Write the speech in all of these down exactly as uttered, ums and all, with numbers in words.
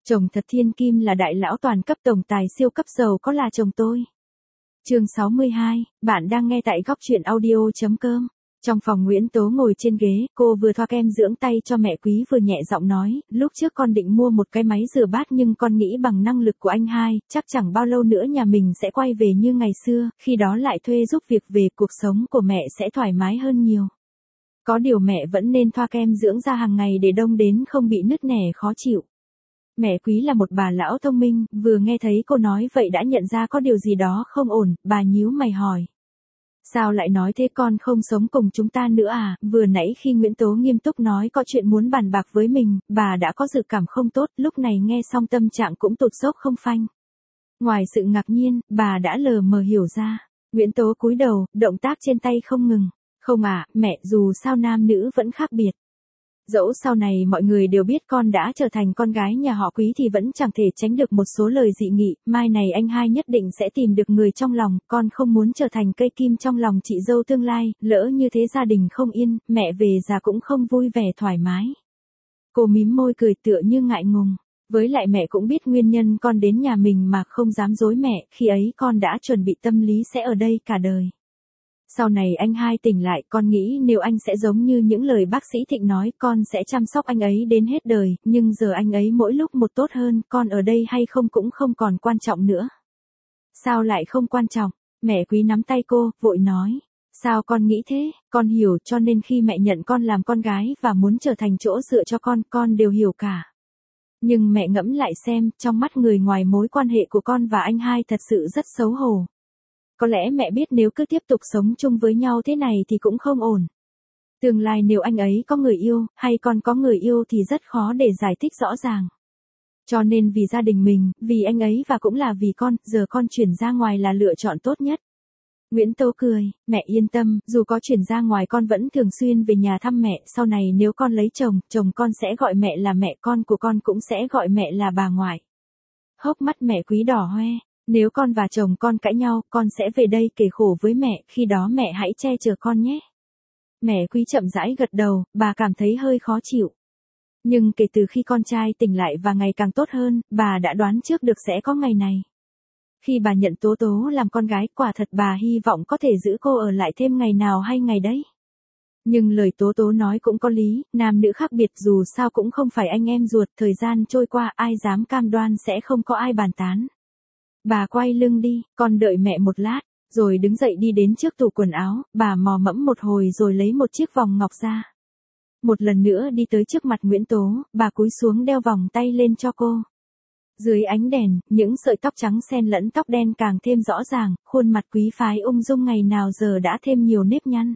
Chồng thật thiên kim là đại lão toàn cấp tổng tài siêu cấp giàu có là chồng tôi. Chương sáu mươi hai, bạn đang nghe tại góc truyện audio.com. Trong phòng Nguyễn Tố ngồi trên ghế, cô vừa thoa kem dưỡng tay cho mẹ Quý vừa nhẹ giọng nói, lúc trước con định mua một cái máy rửa bát nhưng con nghĩ bằng năng lực của anh hai, chắc chẳng bao lâu nữa nhà mình sẽ quay về như ngày xưa, khi đó lại thuê giúp việc về cuộc sống của mẹ sẽ thoải mái hơn nhiều. Có điều mẹ vẫn nên thoa kem dưỡng da hàng ngày để đông đến không bị nứt nẻ khó chịu. Mẹ Quý là một bà lão thông minh, vừa nghe thấy cô nói vậy đã nhận ra có điều gì đó không ổn, bà nhíu mày hỏi. Sao lại nói thế, con không sống cùng chúng ta nữa à? Vừa nãy khi Nguyễn Tố nghiêm túc nói có chuyện muốn bàn bạc với mình, bà đã có dự cảm không tốt, lúc này nghe xong tâm trạng cũng tụt dốc không phanh. Ngoài sự ngạc nhiên, bà đã lờ mờ hiểu ra. Nguyễn Tố cúi đầu, động tác trên tay không ngừng. Không à, mẹ, dù sao nam nữ vẫn khác biệt. Dẫu sau này mọi người đều biết con đã trở thành con gái nhà họ Quý thì vẫn chẳng thể tránh được một số lời dị nghị, mai này anh hai nhất định sẽ tìm được người trong lòng, con không muốn trở thành cây kim trong lòng chị dâu tương lai, lỡ như thế gia đình không yên, mẹ về già cũng không vui vẻ thoải mái. Cô mím môi cười tựa như ngại ngùng, với lại mẹ cũng biết nguyên nhân con đến nhà mình mà không dám dối mẹ, khi ấy con đã chuẩn bị tâm lý sẽ ở đây cả đời. Sau này anh hai tỉnh lại, con nghĩ nếu anh sẽ giống như những lời bác sĩ Thịnh nói, con sẽ chăm sóc anh ấy đến hết đời, nhưng giờ anh ấy mỗi lúc một tốt hơn, con ở đây hay không cũng không còn quan trọng nữa. Sao lại không quan trọng? Mẹ Quý nắm tay cô, vội nói. Sao con nghĩ thế? Con hiểu, cho nên khi mẹ nhận con làm con gái và muốn trở thành chỗ dựa cho con, con đều hiểu cả. Nhưng mẹ ngẫm lại xem, trong mắt người ngoài mối quan hệ của con và anh hai thật sự rất xấu hổ. Có lẽ mẹ biết nếu cứ tiếp tục sống chung với nhau thế này thì cũng không ổn. Tương lai nếu anh ấy có người yêu, hay con có người yêu thì rất khó để giải thích rõ ràng. Cho nên vì gia đình mình, vì anh ấy và cũng là vì con, giờ con chuyển ra ngoài là lựa chọn tốt nhất. Nguyễn Tố cười, mẹ yên tâm, dù có chuyển ra ngoài con vẫn thường xuyên về nhà thăm mẹ, sau này nếu con lấy chồng, chồng con sẽ gọi mẹ là mẹ, con của con cũng sẽ gọi mẹ là bà ngoại. Hốc mắt mẹ Quý đỏ hoe. Nếu con và chồng con cãi nhau, con sẽ về đây kể khổ với mẹ, khi đó mẹ hãy che chở con nhé. Mẹ Quý chậm rãi gật đầu, bà cảm thấy hơi khó chịu. Nhưng kể từ khi con trai tỉnh lại và ngày càng tốt hơn, bà đã đoán trước được sẽ có ngày này. Khi bà nhận Tố Tố làm con gái, quả thật bà hy vọng có thể giữ cô ở lại thêm ngày nào hay ngày đấy. Nhưng lời Tố Tố nói cũng có lý, nam nữ khác biệt dù sao cũng không phải anh em ruột, thời gian trôi qua ai dám cam đoan sẽ không có ai bàn tán. Bà quay lưng đi, con đợi mẹ một lát, rồi đứng dậy đi đến trước tủ quần áo, bà mò mẫm một hồi rồi lấy một chiếc vòng ngọc ra. Một lần nữa đi tới trước mặt Nguyễn Tố, bà cúi xuống đeo vòng tay lên cho cô. Dưới ánh đèn, những sợi tóc trắng xen lẫn tóc đen càng thêm rõ ràng, khuôn mặt quý phái ung dung ngày nào giờ đã thêm nhiều nếp nhăn.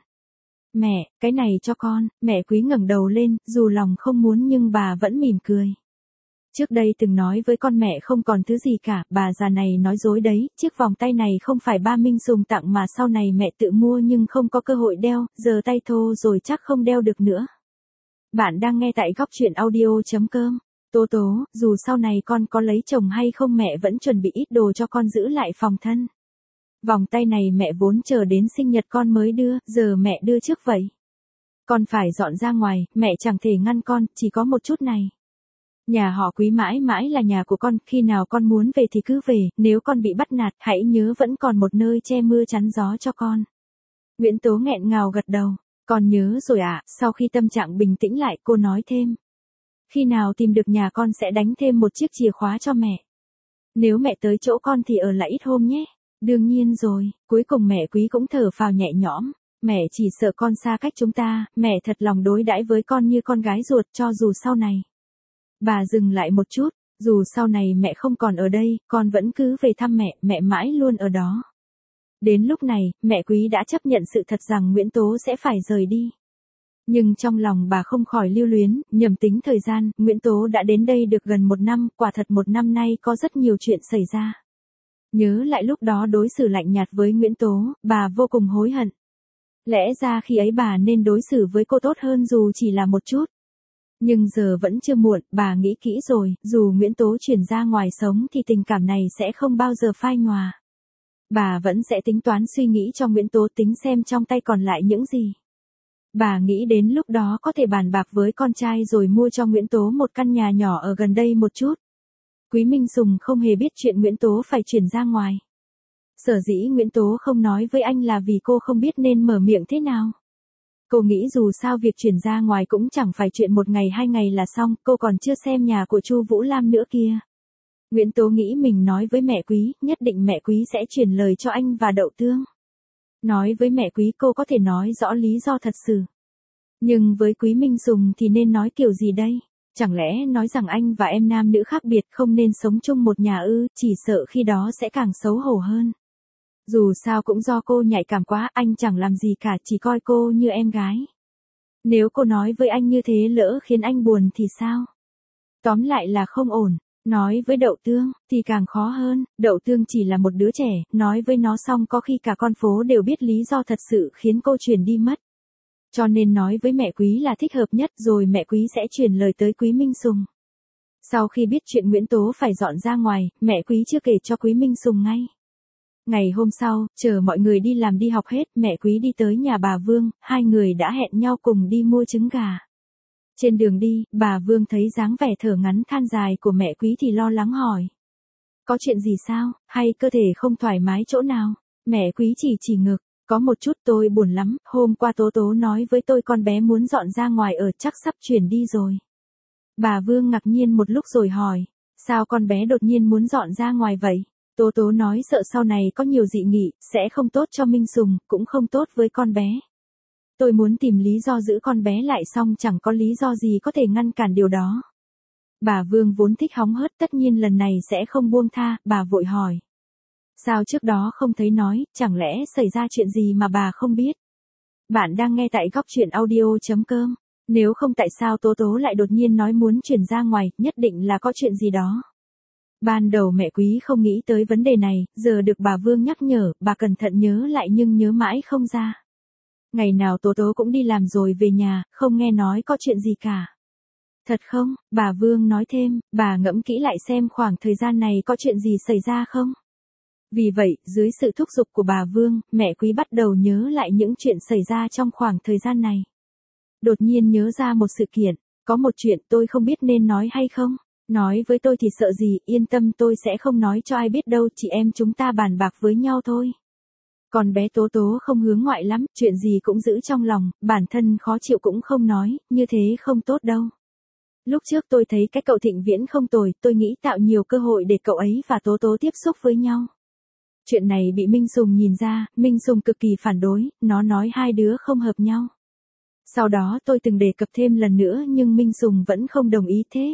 Mẹ, cái này cho con, mẹ Quý ngẩng đầu lên, dù lòng không muốn nhưng bà vẫn mỉm cười. Trước đây từng nói với con mẹ không còn thứ gì cả, bà già này nói dối đấy, chiếc vòng tay này không phải ba Minh Sùng tặng mà sau này mẹ tự mua nhưng không có cơ hội đeo, giờ tay thô rồi chắc không đeo được nữa. Bạn đang nghe tại góc truyện audio.com. Tố Tố, dù sau này con có lấy chồng hay không mẹ vẫn chuẩn bị ít đồ cho con giữ lại phòng thân. Vòng tay này mẹ vốn chờ đến sinh nhật con mới đưa, giờ mẹ đưa trước vậy. Con phải dọn ra ngoài, mẹ chẳng thể ngăn con, chỉ có một chút này. Nhà họ Quý mãi mãi là nhà của con, khi nào con muốn về thì cứ về, nếu con bị bắt nạt, hãy nhớ vẫn còn một nơi che mưa chắn gió cho con. Nguyễn Tố nghẹn ngào gật đầu, con nhớ rồi ạ. Sau khi tâm trạng bình tĩnh lại, cô nói thêm. Khi nào tìm được nhà con sẽ đánh thêm một chiếc chìa khóa cho mẹ. Nếu mẹ tới chỗ con thì ở lại ít hôm nhé. Đương nhiên rồi, cuối cùng mẹ Quý cũng thở phào nhẹ nhõm. Mẹ chỉ sợ con xa cách chúng ta, mẹ thật lòng đối đãi với con như con gái ruột cho dù sau này. Bà dừng lại một chút, dù sau này mẹ không còn ở đây, con vẫn cứ về thăm mẹ, mẹ mãi luôn ở đó. Đến lúc này, mẹ Quý đã chấp nhận sự thật rằng Nguyễn Tố sẽ phải rời đi. Nhưng trong lòng bà không khỏi lưu luyến, nhầm tính thời gian, Nguyễn Tố đã đến đây được gần một năm, quả thật một năm nay có rất nhiều chuyện xảy ra. Nhớ lại lúc đó đối xử lạnh nhạt với Nguyễn Tố, bà vô cùng hối hận. Lẽ ra khi ấy bà nên đối xử với cô tốt hơn dù chỉ là một chút. Nhưng giờ vẫn chưa muộn, bà nghĩ kỹ rồi, dù Nguyễn Tố chuyển ra ngoài sống thì tình cảm này sẽ không bao giờ phai nhòa. Bà vẫn sẽ tính toán suy nghĩ cho Nguyễn Tố, tính xem trong tay còn lại những gì. Bà nghĩ đến lúc đó có thể bàn bạc với con trai rồi mua cho Nguyễn Tố một căn nhà nhỏ ở gần đây một chút. Quý Minh Sùng không hề biết chuyện Nguyễn Tố phải chuyển ra ngoài. Sở dĩ Nguyễn Tố không nói với anh là vì cô không biết nên mở miệng thế nào. Cô nghĩ dù sao việc chuyển ra ngoài cũng chẳng phải chuyện một ngày hai ngày là xong, cô còn chưa xem nhà của Chu Vũ Lam nữa kia. Nguyễn Tố nghĩ mình nói với mẹ Quý, nhất định mẹ Quý sẽ truyền lời cho anh và Đậu Tương. Nói với mẹ Quý cô có thể nói rõ lý do thật sự. Nhưng với Quý Minh Sùng thì nên nói kiểu gì đây? Chẳng lẽ nói rằng anh và em nam nữ khác biệt không nên sống chung một nhà ư, chỉ sợ khi đó sẽ càng xấu hổ hơn. Dù sao cũng do cô nhạy cảm quá, anh chẳng làm gì cả, chỉ coi cô như em gái. Nếu cô nói với anh như thế lỡ khiến anh buồn thì sao? Tóm lại là không ổn. Nói với Đậu Tương thì càng khó hơn, Đậu Tương chỉ là một đứa trẻ, nói với nó xong có khi cả con phố đều biết lý do thật sự khiến cô chuyển đi mất. Cho nên nói với mẹ Quý là thích hợp nhất, rồi mẹ Quý sẽ truyền lời tới Quý Minh Sùng. Sau khi biết chuyện Nguyễn Tố phải dọn ra ngoài, mẹ Quý chưa kể cho Quý Minh Sùng ngay. Ngày hôm sau, chờ mọi người đi làm đi học hết, mẹ Quý đi tới nhà bà Vương, hai người đã hẹn nhau cùng đi mua trứng gà. Trên đường đi, bà Vương thấy dáng vẻ thở ngắn than dài của mẹ Quý thì lo lắng hỏi. Có chuyện gì sao, hay cơ thể không thoải mái chỗ nào? Mẹ Quý chỉ chỉ ngực, có một chút tôi buồn lắm, hôm qua Tố Tố nói với tôi con bé muốn dọn ra ngoài ở, chắc sắp chuyển đi rồi. Bà Vương ngạc nhiên một lúc rồi hỏi, sao con bé đột nhiên muốn dọn ra ngoài vậy? Tố Tố nói sợ sau này có nhiều dị nghị, sẽ không tốt cho Minh Sùng, cũng không tốt với con bé. Tôi muốn tìm lý do giữ con bé lại xong chẳng có lý do gì có thể ngăn cản điều đó. Bà Vương vốn thích hóng hớt, tất nhiên lần này sẽ không buông tha, bà vội hỏi. Sao trước đó không thấy nói, chẳng lẽ xảy ra chuyện gì mà bà không biết? Bạn đang nghe tại góc truyện audio chấm com. Nếu không tại sao Tố Tố lại đột nhiên nói muốn chuyển ra ngoài, nhất định là có chuyện gì đó. Ban đầu mẹ Quý không nghĩ tới vấn đề này, giờ được bà Vương nhắc nhở, bà cẩn thận nhớ lại nhưng nhớ mãi không ra. Ngày nào Tố Tố cũng đi làm rồi về nhà, không nghe nói có chuyện gì cả. Thật không? Bà Vương nói thêm, bà ngẫm kỹ lại xem khoảng thời gian này có chuyện gì xảy ra không? Vì vậy, dưới sự thúc giục của bà Vương, mẹ Quý bắt đầu nhớ lại những chuyện xảy ra trong khoảng thời gian này. Đột nhiên nhớ ra một sự kiện, có một chuyện tôi không biết nên nói hay không. Nói với tôi thì sợ gì, yên tâm tôi sẽ không nói cho ai biết đâu, chị em chúng ta bàn bạc với nhau thôi. Còn bé Tố Tố không hướng ngoại lắm, chuyện gì cũng giữ trong lòng, bản thân khó chịu cũng không nói, như thế không tốt đâu. Lúc trước tôi thấy cái cậu Thịnh Viễn không tồi, tôi nghĩ tạo nhiều cơ hội để cậu ấy và Tố Tố tiếp xúc với nhau. Chuyện này bị Minh Sùng nhìn ra, Minh Sùng cực kỳ phản đối, nó nói hai đứa không hợp nhau. Sau đó tôi từng đề cập thêm lần nữa nhưng Minh Sùng vẫn không đồng ý thế.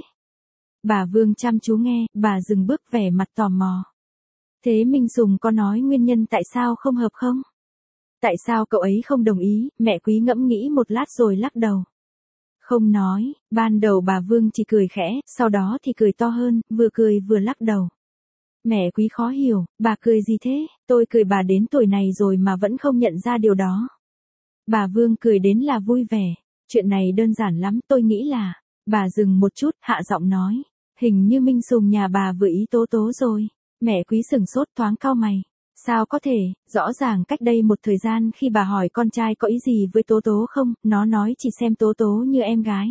Bà Vương chăm chú nghe, bà dừng bước vẻ mặt tò mò. Thế Minh Sùng có nói nguyên nhân tại sao không hợp không? Tại sao cậu ấy không đồng ý? Mẹ Quý ngẫm nghĩ một lát rồi lắc đầu. Không nói, ban đầu bà Vương chỉ cười khẽ, sau đó thì cười to hơn, vừa cười vừa lắc đầu. Mẹ Quý khó hiểu, bà cười gì thế? Tôi cười bà đến tuổi này rồi mà vẫn không nhận ra điều đó. Bà Vương cười đến là vui vẻ. Chuyện này đơn giản lắm, tôi nghĩ là. Bà dừng một chút, hạ giọng nói. Hình như Minh Sùng nhà bà vừa ý Tố Tố rồi. Mẹ Quý sửng sốt thoáng cau mày. Sao có thể, rõ ràng cách đây một thời gian khi bà hỏi con trai có ý gì với Tố Tố không, nó nói chỉ xem Tố Tố như em gái.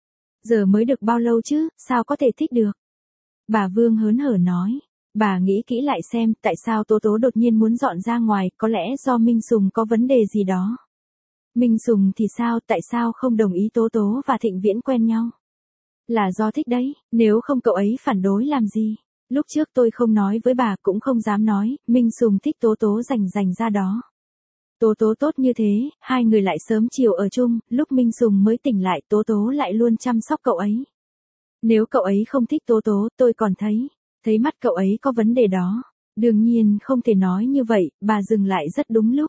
Giờ mới được bao lâu chứ, sao có thể thích được? Bà Vương hớn hở nói. Bà nghĩ kỹ lại xem, tại sao Tố Tố đột nhiên muốn dọn ra ngoài, có lẽ do Minh Sùng có vấn đề gì đó. Minh Sùng thì sao, tại sao không đồng ý Tố Tố và Thịnh Viễn quen nhau? Là do thích đấy, nếu không cậu ấy phản đối làm gì? Lúc trước tôi không nói với bà cũng không dám nói, Minh Sùng thích Tố Tố rành rành ra đó. Tố Tố tốt như thế, hai người lại sớm chiều ở chung, lúc Minh Sùng mới tỉnh lại Tố Tố lại luôn chăm sóc cậu ấy. Nếu cậu ấy không thích Tố Tố, tôi còn thấy, thấy mắt cậu ấy có vấn đề đó. Đương nhiên không thể nói như vậy, bà dừng lại rất đúng lúc.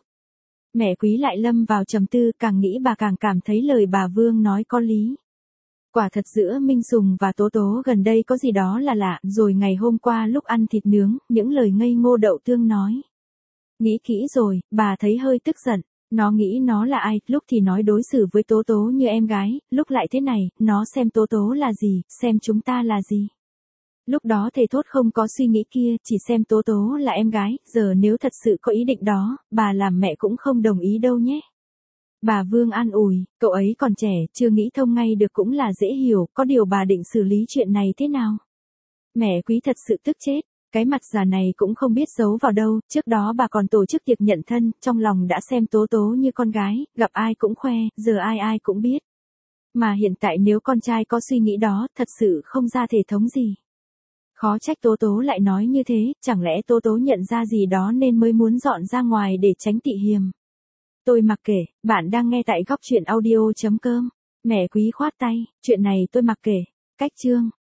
Mẹ Quý lại lâm vào trầm tư, càng nghĩ bà càng cảm thấy lời bà Vương nói có lý. Quả thật giữa Minh Sùng và Tố Tố gần đây có gì đó là lạ, rồi ngày hôm qua lúc ăn thịt nướng, những lời ngây ngô Đậu Tương nói. Nghĩ kỹ rồi, bà thấy hơi tức giận, nó nghĩ nó là ai, lúc thì nói đối xử với Tố Tố như em gái, lúc lại thế này, nó xem Tố Tố là gì, xem chúng ta là gì. Lúc đó thề thốt không có suy nghĩ kia, chỉ xem Tố Tố là em gái, giờ nếu thật sự có ý định đó, bà làm mẹ cũng không đồng ý đâu nhé. Bà Vương an ủi, cậu ấy còn trẻ, chưa nghĩ thông ngay được cũng là dễ hiểu, có điều bà định xử lý chuyện này thế nào? Mẹ quý thật sự tức chết. Cái mặt già này cũng không biết giấu vào đâu, trước đó bà còn tổ chức tiệc nhận thân, trong lòng đã xem Tố Tố như con gái, gặp ai cũng khoe, giờ ai ai cũng biết. Mà hiện tại nếu con trai có suy nghĩ đó, thật sự không ra thể thống gì. Khó trách Tố Tố lại nói như thế, chẳng lẽ Tố Tố nhận ra gì đó nên mới muốn dọn ra ngoài để tránh tị hiềm. Tôi mặc kệ, bạn đang nghe tại góc truyện audio chấm com. Mẹ quý khoát tay, chuyện này tôi mặc kệ. Cách chương.